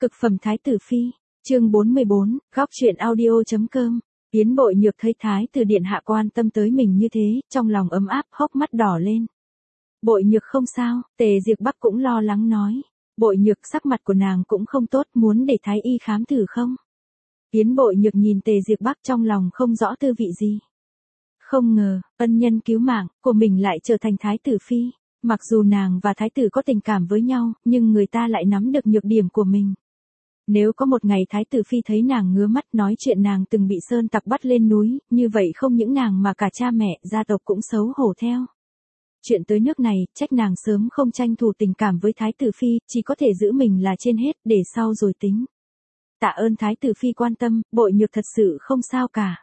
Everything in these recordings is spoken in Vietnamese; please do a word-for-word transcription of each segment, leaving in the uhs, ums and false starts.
Cực phẩm thái tử phi, chương bốn mươi bốn, góc truyện audio.com. Yến Bội Nhược thấy thái tử điện hạ quan tâm tới mình như thế, trong lòng ấm áp, hốc mắt đỏ lên. Bội Nhược không sao, Tề Diệp Bắc cũng lo lắng nói. Bội Nhược sắc mặt của nàng cũng không tốt, muốn để thái y khám thử không? Yến Bội Nhược nhìn Tề Diệp Bắc trong lòng không rõ tư vị gì. Không ngờ, ân nhân cứu mạng của mình lại trở thành thái tử phi. Mặc dù nàng và thái tử có tình cảm với nhau, nhưng người ta lại nắm được nhược điểm của mình. Nếu có một ngày thái tử phi thấy nàng ngứa mắt nói chuyện nàng từng bị sơn tặc bắt lên núi, như vậy không những nàng mà cả cha mẹ, gia tộc cũng xấu hổ theo. Chuyện tới nước này, trách nàng sớm không tranh thủ tình cảm với thái tử phi, chỉ có thể giữ mình là trên hết, để sau rồi tính. Tạ ơn thái tử phi quan tâm, Bội Nhược thật sự không sao cả.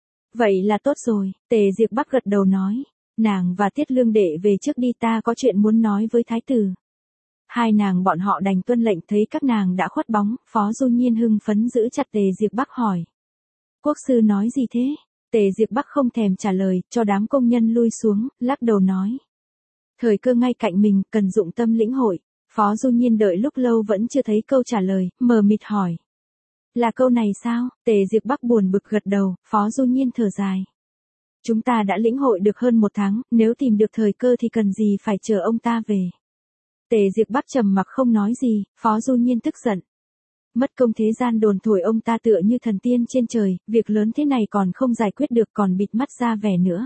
Vậy là tốt rồi, Tề Diệp Bắc gật đầu nói. Nàng và Tiết Lương Đệ về trước đi, ta có chuyện muốn nói với thái tử. Hai nàng bọn họ đành tuân lệnh, thấy các nàng đã khuất bóng, Phó Du Nhiên hưng phấn giữ chặt Tề Diệp Bắc hỏi. Quốc sư nói gì thế? Tề Diệp Bắc không thèm trả lời, cho đám công nhân lui xuống, lắc đầu nói. Thời cơ ngay cạnh mình, cần dụng tâm lĩnh hội. Phó Du Nhiên đợi lúc lâu vẫn chưa thấy câu trả lời, mờ mịt hỏi. Là câu này sao? Tề Diệp Bắc buồn bực gật đầu, Phó Du Nhiên thở dài. Chúng ta đã lĩnh hội được hơn một tháng, nếu tìm được thời cơ thì cần gì phải chờ ông ta về. Tề Diệp Bắc trầm mặc không nói gì, Phó Du Nhiên tức giận. Mất công thế gian đồn thổi ông ta tựa như thần tiên trên trời, việc lớn thế này còn không giải quyết được còn bịt mắt ra vẻ nữa.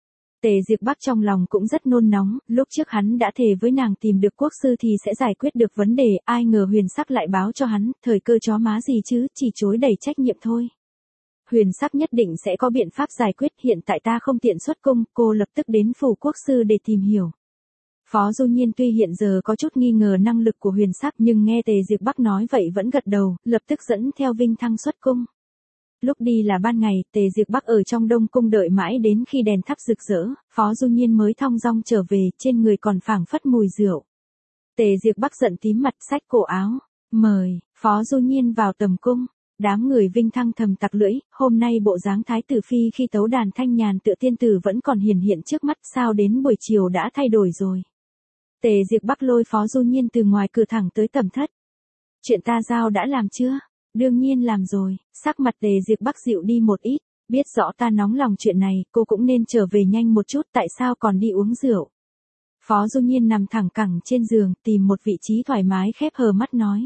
Tề Diệp Bắc trong lòng cũng rất nôn nóng, lúc trước hắn đã thề với nàng tìm được quốc sư thì sẽ giải quyết được vấn đề, ai ngờ Huyền Sắc lại báo cho hắn, thời cơ chó má gì chứ, chỉ chối đẩy trách nhiệm thôi. Huyền Sắc nhất định sẽ có biện pháp giải quyết, hiện tại ta không tiện xuất cung, cô lập tức đến phủ quốc sư để tìm hiểu. Phó Du Nhiên tuy hiện giờ có chút nghi ngờ năng lực của Huyền Sắc nhưng nghe Tề Diệp Bắc nói vậy vẫn gật đầu, lập tức dẫn theo Vinh Thăng xuất cung. Lúc đi là ban ngày, Tề Diệp Bắc ở trong Đông cung đợi mãi đến khi đèn thắp rực rỡ, Phó Du Nhiên mới thong dong trở về, trên người còn phảng phất mùi rượu. Tề Diệp Bắc giận tím mặt, xách cổ áo, mời Phó Du Nhiên vào tầm cung. Đám người Vinh Thăng thầm tặc lưỡi, hôm nay bộ dáng thái tử phi khi tấu đàn thanh nhàn tựa tiên tử vẫn còn hiển hiện trước mắt, sao đến buổi chiều đã thay đổi rồi. Tề Diệp Bắc lôi Phó Du Nhiên từ ngoài cửa thẳng tới tầm thất. Chuyện ta giao đã làm chưa? Đương nhiên làm rồi, sắc mặt Tề Diệp Bắc dịu đi một ít, biết rõ ta nóng lòng chuyện này, cô cũng nên trở về nhanh một chút, tại sao còn đi uống rượu. Phó Du Nhiên nằm thẳng cẳng trên giường, tìm một vị trí thoải mái khép hờ mắt nói.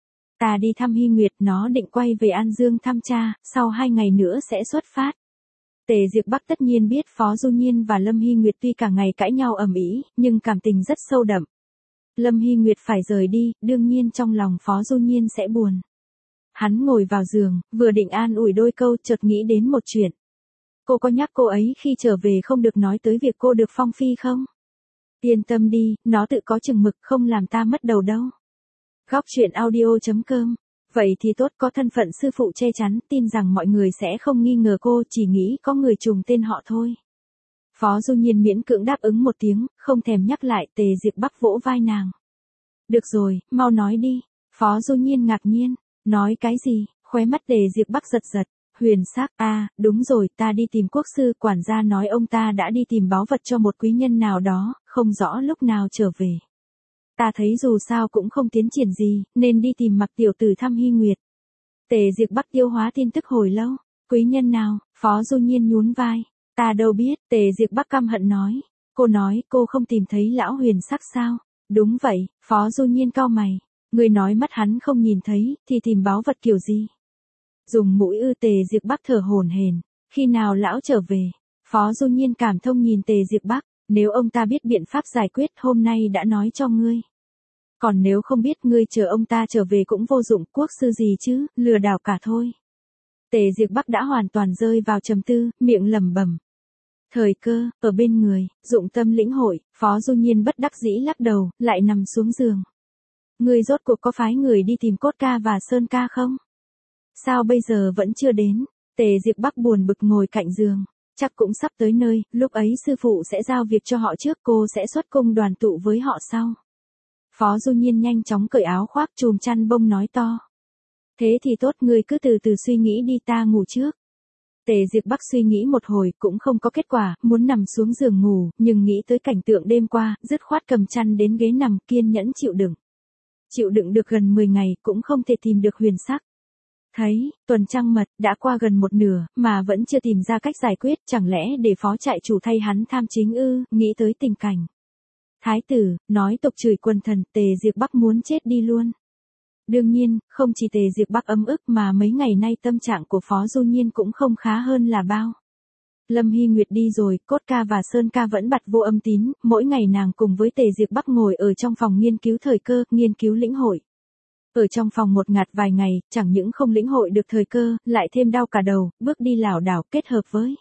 Ta đi thăm Hy Nguyệt, nó định quay về An Dương thăm cha, sau hai ngày nữa sẽ xuất phát. Tề Diệp Bắc tất nhiên biết Phó Du Nhiên và Lâm Hy Nguyệt tuy cả ngày cãi nhau ầm ĩ, nhưng cảm tình rất sâu đậm. Lâm Hy Nguyệt phải rời đi, đương nhiên trong lòng Phó Du Nhiên sẽ buồn. Hắn ngồi vào giường, vừa định an ủi đôi câu, chợt nghĩ đến một chuyện. Cô có nhắc cô ấy khi trở về không được nói tới việc cô được phong phi không? Yên tâm đi, nó tự có chừng mực, không làm ta mất đầu đâu. Góc truyện audio.com. Vậy thì tốt, có thân phận sư phụ che chắn, tin rằng mọi người sẽ không nghi ngờ cô, chỉ nghĩ có người trùng tên họ thôi. Phó Du Nhiên miễn cưỡng đáp ứng một tiếng, không thèm nhắc lại. Tề Diệp Bắc vỗ vai nàng. Được rồi, mau nói đi. Phó Du Nhiên ngạc nhiên. Nói cái gì? Khóe mắt Tề Diệp Bắc giật giật. Huyền Sắc, a, à, đúng rồi, ta đi tìm quốc sư, quản gia nói ông ta đã đi tìm báu vật cho một quý nhân nào đó, không rõ lúc nào trở về. Ta thấy dù sao cũng không tiến triển gì, nên đi tìm Mặc tiểu tử thăm Hy Nguyệt. Tề Diệp Bắc tiêu hóa tin tức hồi lâu. Quý nhân nào? Phó Du Nhiên nhún vai. Ta đâu biết, Tề Diệp Bắc căm hận nói. Cô nói cô không tìm thấy lão Huyền Sắc sao? Đúng vậy, Phó Du Nhiên cau mày. Người nói mắt hắn không nhìn thấy, thì tìm báu vật kiểu gì? Dùng mũi ư? Tề Diệp Bắc thở hổn hển. Khi nào lão trở về? Phó Du Nhiên cảm thông nhìn Tề Diệp Bắc. Nếu ông ta biết biện pháp giải quyết hôm nay đã nói cho ngươi. Còn nếu không biết ngươi chờ ông ta trở về cũng vô dụng, quốc sư gì chứ, lừa đảo cả thôi. Tề Diệp Bắc đã hoàn toàn rơi vào trầm tư, miệng lẩm bẩm. Thời cơ, ở bên người, dụng tâm lĩnh hội, Phó Du Nhiên bất đắc dĩ lắc đầu, lại nằm xuống giường. Ngươi rốt cuộc có phái người đi tìm Cốt ca và Sơn ca không? Sao bây giờ vẫn chưa đến? Tề Diệp Bắc buồn bực ngồi cạnh giường. Chắc cũng sắp tới nơi, lúc ấy sư phụ sẽ giao việc cho họ trước, cô sẽ xuất cung đoàn tụ với họ sau. Phó Du Nhiên nhanh chóng cởi áo khoác chùm chăn bông nói to. Thế thì tốt, ngươi cứ từ từ suy nghĩ đi, ta ngủ trước. Tề Diệp Bắc suy nghĩ một hồi cũng không có kết quả, muốn nằm xuống giường ngủ, nhưng nghĩ tới cảnh tượng đêm qua, dứt khoát cầm chăn đến ghế nằm, kiên nhẫn chịu đựng. chịu đựng được gần mười ngày cũng không thể tìm được huyền sắc. Thấy, tuần trăng mật, đã qua gần một nửa, mà vẫn chưa tìm ra cách giải quyết, chẳng lẽ để phó trại chủ thay hắn tham chính ư, nghĩ tới tình cảnh. Thái tử, nói tục chửi quần thần, Tề Diệp Bắc muốn chết đi luôn. Đương nhiên, không chỉ Tề Diệp Bắc ấm ức mà mấy ngày nay tâm trạng của Phó Du Nhiên cũng không khá hơn là bao. Lâm Hy Nguyệt đi rồi, Cốt Ca và Sơn Ca vẫn bặt vô âm tín, mỗi ngày nàng cùng với Tề Diệp Bắc ngồi ở trong phòng nghiên cứu thời cơ, nghiên cứu lĩnh hội. Ở trong phòng một ngạt vài ngày, chẳng những không lĩnh hội được thời cơ, lại thêm đau cả đầu, bước đi lảo đảo kết hợp với.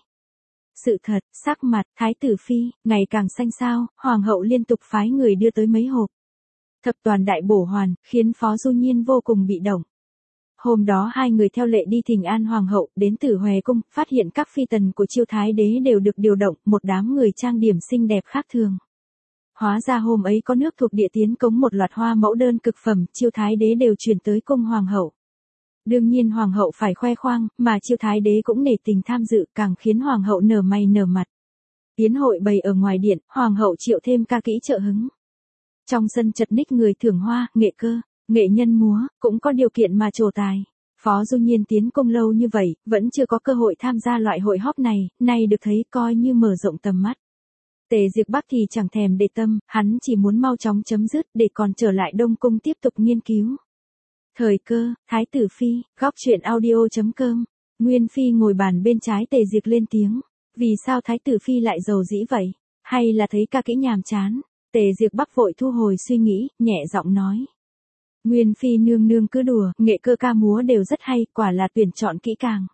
Sự thật, sắc mặt, Thái tử Phi, ngày càng xanh xao, Hoàng hậu liên tục phái người đưa tới mấy hộp. Thập toàn đại bổ hoàn, khiến Phó Du Nhiên vô cùng bị động. Hôm đó hai người theo lệ đi thỉnh an Hoàng hậu, đến Tử Hòe Cung, phát hiện các phi tần của Chiêu Thái đế đều được điều động, một đám người trang điểm xinh đẹp khác thường. Hóa ra hôm ấy có nước thuộc địa tiến cống một loạt hoa mẫu đơn cực phẩm, Chiêu Thái đế đều chuyển tới cung Hoàng hậu. Đương nhiên Hoàng hậu phải khoe khoang, mà Chiêu Thái đế cũng nể tình tham dự, càng khiến Hoàng hậu nở mày nở mặt. Tiến hội bày ở ngoài điện, Hoàng hậu triệu thêm ca kỹ trợ hứng. Trong sân chật ních người thưởng hoa, nghệ cơ, nghệ nhân múa, cũng có điều kiện mà trổ tài. Phó Du Nhiên tiến cung lâu như vậy, vẫn chưa có cơ hội tham gia loại hội họp này, nay được thấy coi như mở rộng tầm mắt. Tề Diệp Bắc thì chẳng thèm để tâm, hắn chỉ muốn mau chóng chấm dứt để còn trở lại Đông Cung tiếp tục nghiên cứu. Thời cơ, Thái tử Phi, góc truyện audio chấm com. Nguyên Phi ngồi bàn bên trái Tề Diệp lên tiếng. Vì sao Thái tử Phi lại giàu dĩ vậy? Hay là thấy ca kỹ nhàm chán? Tề Diệp Bắc vội thu hồi suy nghĩ, nhẹ giọng nói. Nguyên Phi nương nương cứ đùa, nghệ cơ ca múa đều rất hay, quả là tuyển chọn kỹ càng.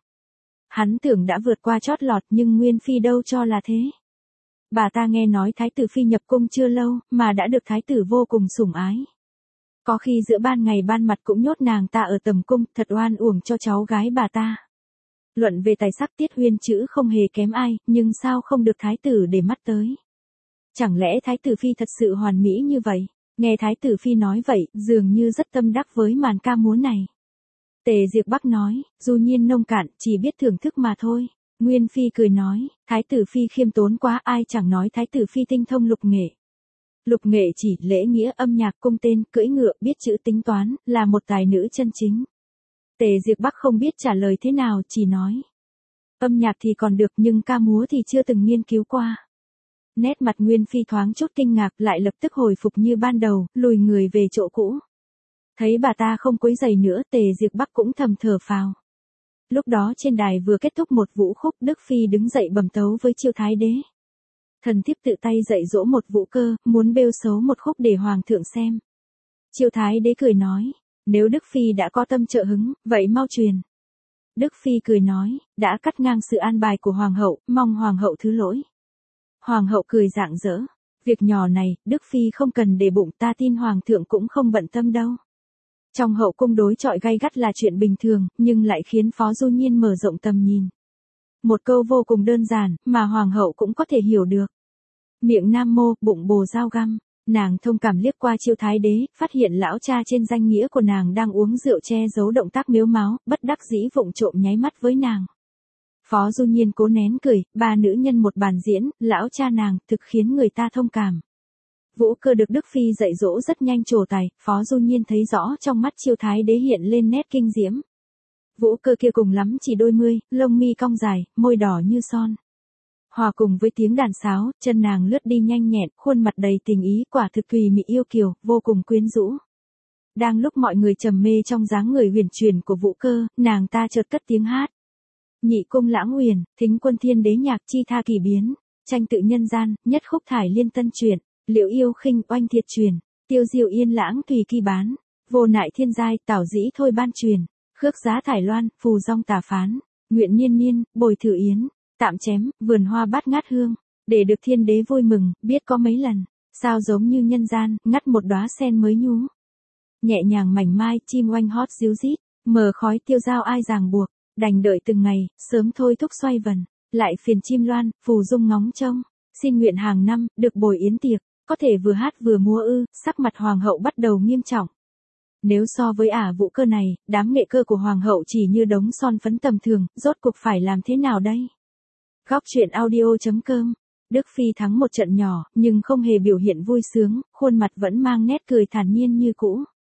Hắn tưởng đã vượt qua chót lọt nhưng Nguyên Phi đâu cho là thế. Bà ta nghe nói Thái tử Phi nhập cung chưa lâu, mà đã được Thái tử vô cùng sủng ái. Có khi giữa ban ngày ban mặt cũng nhốt nàng ta ở tầm cung, thật oan uổng cho cháu gái bà ta. Luận về tài sắc Tiết Huyên chữ không hề kém ai, nhưng sao không được Thái tử để mắt tới. Chẳng lẽ Thái tử Phi thật sự hoàn mỹ như vậy? Nghe Thái tử Phi nói vậy, dường như rất tâm đắc với màn ca múa này. Tề Diệp Bắc nói, Du Nhiên nông cạn, chỉ biết thưởng thức mà thôi. Nguyên Phi cười nói, Thái tử Phi khiêm tốn quá, ai chẳng nói Thái tử Phi tinh thông lục nghệ. Lục nghệ chỉ lễ nghĩa âm nhạc cung tên, cưỡi ngựa, biết chữ tính toán, là một tài nữ chân chính. Tề Diệp Bắc không biết trả lời thế nào, chỉ nói. Âm nhạc thì còn được nhưng ca múa thì chưa từng nghiên cứu qua. Nét mặt Nguyên Phi thoáng chút kinh ngạc, lại lập tức hồi phục như ban đầu, lùi người về chỗ cũ. Thấy bà ta không quấy rầy nữa, Tề Diệp Bắc cũng thầm thở phào. Lúc đó trên đài vừa kết thúc một vũ khúc, Đức Phi đứng dậy bẩm tấu với Chiêu Thái đế. Thần thiếp tự tay dạy dỗ một vũ cơ, muốn bêu xấu một khúc để Hoàng thượng xem. Chiêu Thái đế cười nói, nếu Đức Phi đã có tâm trợ hứng, vậy mau truyền. Đức Phi cười nói, đã cắt ngang sự an bài của Hoàng hậu, mong Hoàng hậu thứ lỗi. Hoàng hậu cười rạng rỡ, việc nhỏ này, Đức Phi không cần để bụng, ta tin Hoàng thượng cũng không bận tâm đâu. Trong hậu cung đối chọi gay gắt là chuyện bình thường, nhưng lại khiến Phó Du Nhiên mở rộng tầm nhìn. Một câu vô cùng đơn giản, mà Hoàng hậu cũng có thể hiểu được. Miệng nam mô, bụng bồ dao găm, nàng thông cảm liếc qua Chiêu Thái đế, phát hiện lão cha trên danh nghĩa của nàng đang uống rượu che giấu động tác mếu máo, bất đắc dĩ vụng trộm nháy mắt với nàng. Phó Du Nhiên cố nén cười, ba nữ nhân một bàn diễn, lão cha nàng, thực khiến người ta thông cảm. Vũ cơ được Đức Phi dạy dỗ rất nhanh trổ tài, Phó Du Nhiên thấy rõ trong mắt Chiêu Thái đế hiện lên nét kinh diễm. Vũ cơ kia cùng lắm chỉ đôi mươi, lông mi cong dài, môi đỏ như son. Hòa cùng với tiếng đàn sáo, chân nàng lướt đi nhanh nhẹn, khuôn mặt đầy tình ý, quả thực tùy mị yêu kiều, vô cùng quyến rũ. Đang lúc mọi người trầm mê trong dáng người huyền chuyển của Vũ cơ, nàng ta chợt cất tiếng hát. Nhị cung lãng huyền, thính quân thiên đế nhạc chi tha kỳ biến, tranh tự nhân gian, nhất khúc thải liên tân truyền, liệu yêu khinh oanh thiệt truyền, tiêu diệu yên lãng tùy kỳ bán, vô nại thiên giai tảo dĩ thôi ban truyền, khước giá thải loan, phù dong tà phán, nguyện niên niên, bồi thử yến, tạm chém, vườn hoa bát ngát hương, để được thiên đế vui mừng, biết có mấy lần, sao giống như nhân gian, ngắt một đóa sen mới nhú. Nhẹ nhàng mảnh mai, chim oanh hót ríu rít, mờ khói tiêu dao ai ràng buộc. Đành đợi từng ngày, sớm thôi thúc xoay vần, lại phiền chim loan, phù dung ngóng trông, xin nguyện hàng năm, được bồi yến tiệc, có thể vừa hát vừa múa ư, sắc mặt Hoàng hậu bắt đầu nghiêm trọng. Nếu so với ả Vũ cơ này, đám nghệ cơ của Hoàng hậu chỉ như đống son phấn tầm thường, rốt cuộc phải làm thế nào đây? Góc truyện audio chấm com. Đức Phi thắng một trận nhỏ, nhưng không hề biểu hiện vui sướng, khuôn mặt vẫn mang nét cười thản nhiên như cũ.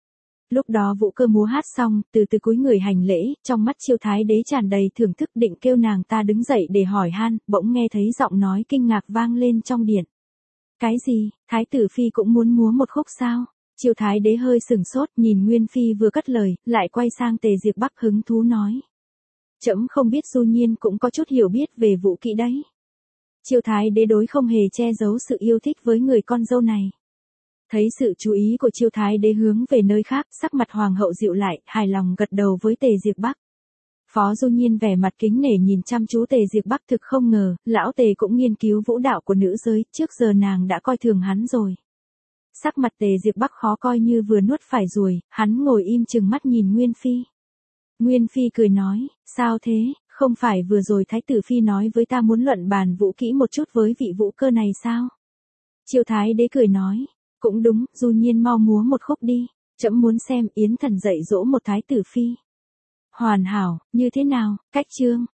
Lúc đó Vũ Cơ múa hát xong, từ từ cúi người hành lễ, trong mắt Chiêu Thái Đế tràn đầy thưởng thức định kêu nàng ta đứng dậy để hỏi han, bỗng nghe thấy giọng nói kinh ngạc vang lên trong điện. Cái gì, Thái tử Phi cũng muốn múa một khúc sao? Chiêu Thái Đế hơi sừng sốt nhìn Nguyên Phi vừa cất lời, lại quay sang Tề Diệp Bắc hứng thú nói. Trẫm không biết Du Nhiên cũng có chút hiểu biết về vũ kỹ đấy. Chiêu Thái Đế đối không hề che giấu sự yêu thích với người con dâu này. Thấy sự chú ý của Chiêu Thái Đế hướng về nơi khác, sắc mặt hoàng hậu dịu lại, hài lòng gật đầu với Tề Diệp Bắc. Phó Du Nhiên vẻ mặt kính nể nhìn chăm chú Tề Diệp Bắc, thực không ngờ, lão Tề cũng nghiên cứu vũ đạo của nữ giới, trước giờ nàng đã coi thường hắn rồi. Sắc mặt Tề Diệp Bắc khó coi như vừa nuốt phải ruồi, hắn ngồi im chừng mắt nhìn Nguyên Phi. Nguyên Phi cười nói, sao thế, không phải vừa rồi Thái tử Phi nói với ta muốn luận bàn vũ kỹ một chút với vị Vũ Cơ này sao? Chiêu Thái Đế cười nói, cũng đúng, Du Nhiên mau múa một khúc đi, trẫm muốn xem Yến Thần dạy dỗ một Thái tử Phi. Hoàn hảo, như thế nào, cách chương.